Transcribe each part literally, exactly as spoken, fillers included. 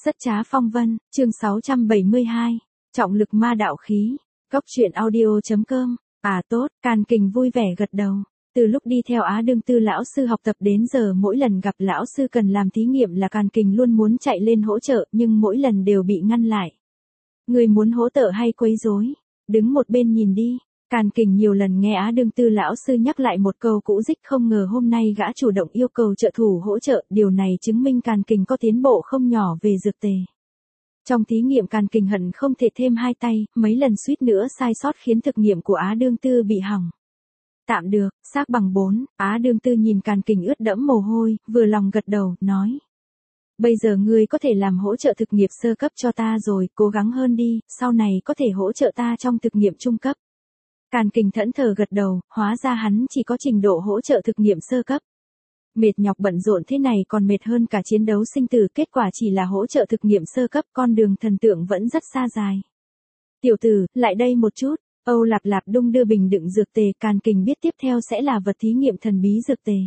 Rất trá phong vân, chương sáu trăm bảy mươi hai, trọng lực ma đạo khí, góc truyện audio.com, à tốt, Càn Kình vui vẻ gật đầu. Từ lúc đi theo Á Đương Tư lão sư học tập đến giờ mỗi lần gặp lão sư cần làm thí nghiệm là Càn Kình luôn muốn chạy lên hỗ trợ nhưng mỗi lần đều bị ngăn lại. Người muốn hỗ trợ hay quấy rối, đứng một bên nhìn đi. Càn Kình nhiều lần nghe Á Đương Tư lão sư nhắc lại một câu cũ dích, không ngờ hôm nay gã chủ động yêu cầu trợ thủ hỗ trợ, điều này chứng minh Càn Kình có tiến bộ không nhỏ về dược tề. Trong thí nghiệm Càn Kình hận không thể thêm hai tay, mấy lần suýt nữa sai sót khiến thực nghiệm của Á Đương Tư bị hỏng. Tạm được, xác bằng bốn, Á Đương Tư nhìn Càn Kình ướt đẫm mồ hôi, vừa lòng gật đầu, nói. Bây giờ ngươi có thể làm hỗ trợ thực nghiệm sơ cấp cho ta rồi, cố gắng hơn đi, sau này có thể hỗ trợ ta trong thực nghiệm trung cấp. Càn Kình thẫn thờ gật đầu, hóa ra hắn chỉ có trình độ hỗ trợ thực nghiệm sơ cấp. Mệt nhọc bận rộn thế này còn mệt hơn cả chiến đấu sinh tử, kết quả chỉ là hỗ trợ thực nghiệm sơ cấp, con đường thần tượng vẫn rất xa dài. Tiểu tử, lại đây một chút, Âu Lạp Lạp đung đưa bình đựng dược tề, Càn Kình biết tiếp theo sẽ là vật thí nghiệm thần bí dược tề.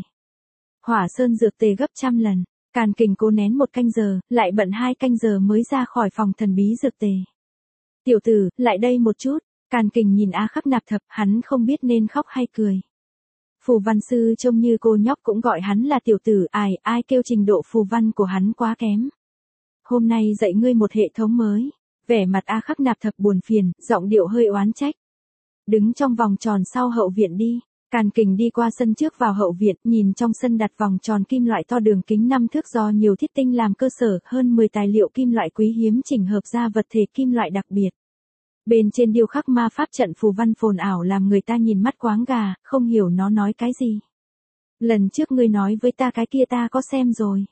Hỏa sơn dược tề gấp trăm lần, Càn Kình cố nén một canh giờ, lại bận hai canh giờ mới ra khỏi phòng thần bí dược tề. Tiểu tử, lại đây một chút. Càn Kình nhìn A Khắc Nạp Thập, hắn không biết nên khóc hay cười. Phù văn sư trông như cô nhóc cũng gọi hắn là tiểu tử, ai, ai kêu trình độ phù văn của hắn quá kém. Hôm nay dạy ngươi một hệ thống mới. Vẻ mặt A Khắc Nạp Thập buồn phiền, giọng điệu hơi oán trách. Đứng trong vòng tròn sau hậu viện đi. Càn Kình đi qua sân trước vào hậu viện, nhìn trong sân đặt vòng tròn kim loại to đường kính năm thước do nhiều thiết tinh làm cơ sở, hơn mười tài liệu kim loại quý hiếm chỉnh hợp ra vật thể kim loại đặc biệt. Bên trên điêu khắc ma pháp trận phù văn phồn ảo làm người ta nhìn mắt quáng gà, không hiểu nó nói cái gì. Lần trước ngươi nói với ta cái kia ta có xem rồi.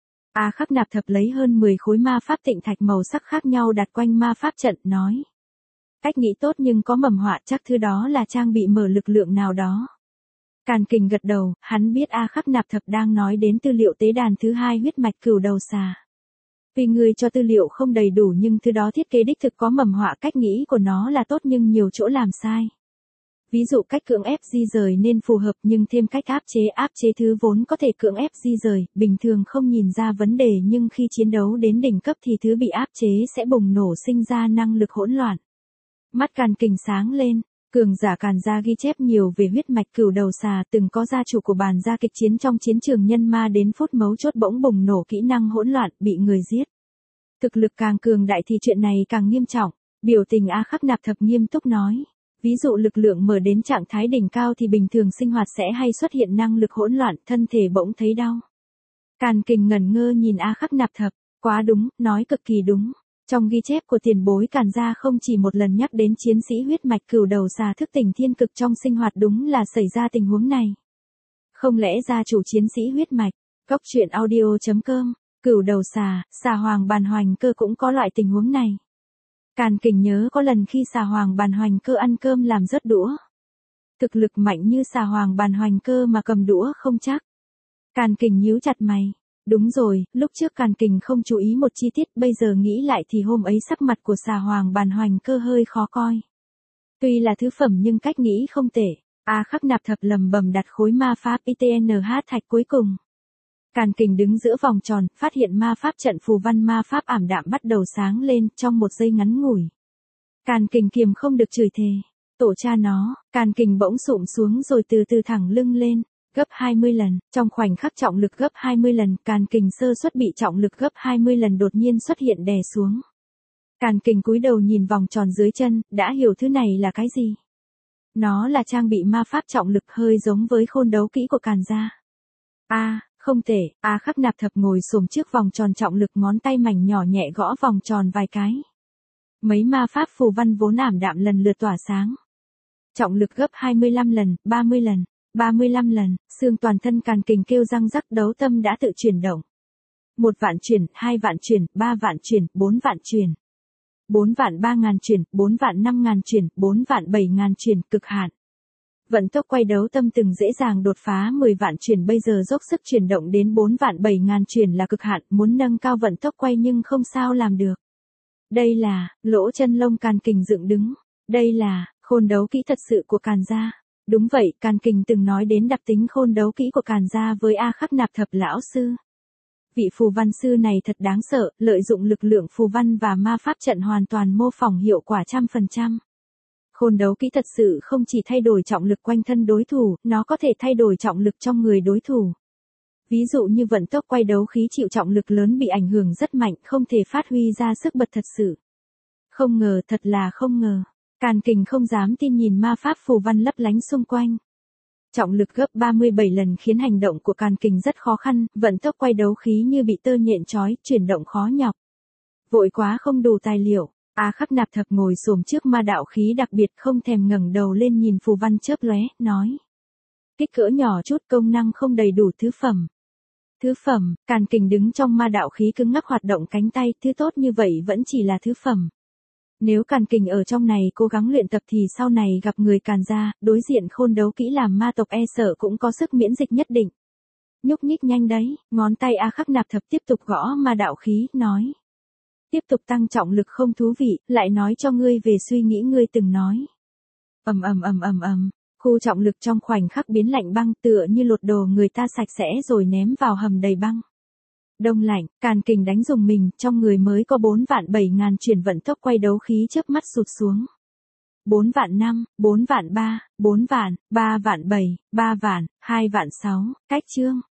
A Khắc Nạp Thập lấy hơn mười khối ma pháp tịnh thạch màu sắc khác nhau đặt quanh ma pháp trận, nói. Cách nghĩ tốt nhưng có mầm họa, chắc thứ đó là trang bị mở lực lượng nào đó. Càn Kình gật đầu, hắn biết A Khắc Nạp Thập đang nói đến tư liệu tế đàn thứ hai huyết mạch cửu đầu xà. Vì người cho tư liệu không đầy đủ nhưng thứ đó thiết kế đích thực có mầm họa, cách nghĩ của nó là tốt nhưng nhiều chỗ làm sai. Ví dụ cách cưỡng ép di rời nên phù hợp nhưng thêm cách áp chế áp chế thứ vốn có thể cưỡng ép di rời, bình thường không nhìn ra vấn đề nhưng khi chiến đấu đến đỉnh cấp thì thứ bị áp chế sẽ bùng nổ sinh ra năng lực hỗn loạn. Mắt Càn Kình sáng lên, cường giả Càn gia ghi chép nhiều về huyết mạch cửu đầu xà, từng có gia chủ của Bàn gia kịch chiến trong chiến trường nhân ma đến phút mấu chốt bỗng bùng nổ kỹ năng hỗn loạn, bị người giết. Thực lực càng cường đại thì chuyện này càng nghiêm trọng, biểu tình A Khắc Nạp Thập nghiêm túc nói. Ví dụ lực lượng mở đến trạng thái đỉnh cao thì bình thường sinh hoạt sẽ hay xuất hiện năng lực hỗn loạn, thân thể bỗng thấy đau. Càn Kình ngẩn ngơ nhìn A Khắc Nạp Thập, quá đúng, nói cực kỳ đúng. Trong ghi chép của tiền bối Càn gia không chỉ một lần nhắc đến chiến sĩ huyết mạch cửu đầu xà thức tỉnh thiên cực trong sinh hoạt, đúng là xảy ra tình huống này. Không lẽ gia chủ chiến sĩ huyết mạch, góc truyện audio.com, cửu đầu xà, xà hoàng bàn hoành cơ cũng có loại tình huống này. Càn Kình nhớ có lần khi xà hoàng bàn hoành cơ ăn cơm làm rớt đũa. Thực lực mạnh như xà hoàng bàn hoành cơ mà cầm đũa không chắc. Càn Kình nhíu chặt mày. Đúng rồi, lúc trước Càn Kình không chú ý một chi tiết, bây giờ nghĩ lại thì hôm ấy sắc mặt của xà hoàng bàn hoành cơ hơi khó coi. Tuy là thứ phẩm nhưng cách nghĩ không tệ. A Khắc Nạp Thập lầm bầm đặt khối ma pháp i tê en hát thạch cuối cùng. Càn Kình đứng giữa vòng tròn, phát hiện ma pháp trận phù văn ma pháp ảm đạm bắt đầu sáng lên trong một giây ngắn ngủi. Càn Kình kiềm không được chửi thề. Tổ cha nó, Càn Kình bỗng sụm xuống rồi từ từ thẳng lưng lên. Gấp hai mươi lần, trong khoảnh khắc trọng lực gấp hai mươi lần, Càn Kình sơ suất bị trọng lực gấp hai mươi lần đột nhiên xuất hiện đè xuống. Càn Kình cúi đầu nhìn vòng tròn dưới chân, đã hiểu thứ này là cái gì. Nó là trang bị ma pháp trọng lực hơi giống với khôn đấu kỹ của Càn gia. A, à, không thể, A Khắc Nạp Thập ngồi xổm trước vòng tròn trọng lực, ngón tay mảnh nhỏ nhẹ gõ vòng tròn vài cái. Mấy ma pháp phù văn vốn ảm đạm lần lượt tỏa sáng. Trọng lực gấp hai mươi lăm lần, ba mươi lần. ba mươi lăm lần, xương toàn thân Càn Kình kêu răng rắc, đấu tâm đã tự chuyển động. Một vạn chuyển, hai vạn chuyển, ba vạn chuyển, bốn vạn chuyển. Bốn vạn ba ngàn chuyển, bốn vạn năm ngàn chuyển, bốn vạn bảy ngàn chuyển, cực hạn. Vận tốc quay đấu tâm từng dễ dàng đột phá mười vạn chuyển, bây giờ dốc sức chuyển động đến bốn vạn bảy ngàn chuyển là cực hạn, muốn nâng cao vận tốc quay nhưng không sao làm được. Đây là, lỗ chân lông Càn Kình dựng đứng. Đây là, khôn đấu kỹ thật sự của Càn gia. Đúng vậy, Càn Kình từng nói đến đặc tính khôn đấu kỹ của Càn gia với A Khắc Nạp Thập lão sư. Vị phù văn sư này thật đáng sợ, lợi dụng lực lượng phù văn và ma pháp trận hoàn toàn mô phỏng hiệu quả trăm phần trăm. Khôn đấu kỹ thật sự không chỉ thay đổi trọng lực quanh thân đối thủ, nó có thể thay đổi trọng lực trong người đối thủ. Ví dụ như vận tốc quay đấu khí chịu trọng lực lớn bị ảnh hưởng rất mạnh, không thể phát huy ra sức bật thật sự. Không ngờ, thật là không ngờ. Càn Kình không dám tin nhìn ma pháp phù văn lấp lánh xung quanh. Trọng lực gấp ba mươi bảy lần khiến hành động của Càn Kình rất khó khăn, vận tốc quay đấu khí như bị tơ nhện trói, chuyển động khó nhọc. Vội quá không đủ tài liệu, A Khắc Nạp Thập ngồi xổm trước ma đạo khí đặc biệt không thèm ngẩng đầu lên nhìn phù văn chớp lóe, nói. Kích cỡ nhỏ chút công năng không đầy đủ thứ phẩm. Thứ phẩm, Càn Kình đứng trong ma đạo khí cứng ngắc hoạt động cánh tay, thứ tốt như vậy vẫn chỉ là thứ phẩm. Nếu Càn Kình ở trong này cố gắng luyện tập thì sau này gặp người Càn gia, đối diện khôn đấu kỹ làm ma tộc e sợ cũng có sức miễn dịch nhất định. Nhúc nhích nhanh đấy, ngón tay A Khắc Nạp Thập tiếp tục gõ ma đạo khí, nói. Tiếp tục tăng trọng lực không thú vị, lại nói cho ngươi về suy nghĩ ngươi từng nói. Ầm ầm ầm ầm ầm, khu trọng lực trong khoảnh khắc biến lạnh băng tựa như lột đồ người ta sạch sẽ rồi ném vào hầm đầy băng. Đông lạnh, Càn Kình đánh rùng mình, trong người mới có bốn vạn bảy ngàn chuyển vận tốc quay đấu khí chớp mắt sụt xuống. bốn vạn năm, bốn vạn ba, bốn vạn, ba vạn bảy, ba vạn, hai vạn sáu, cách chương.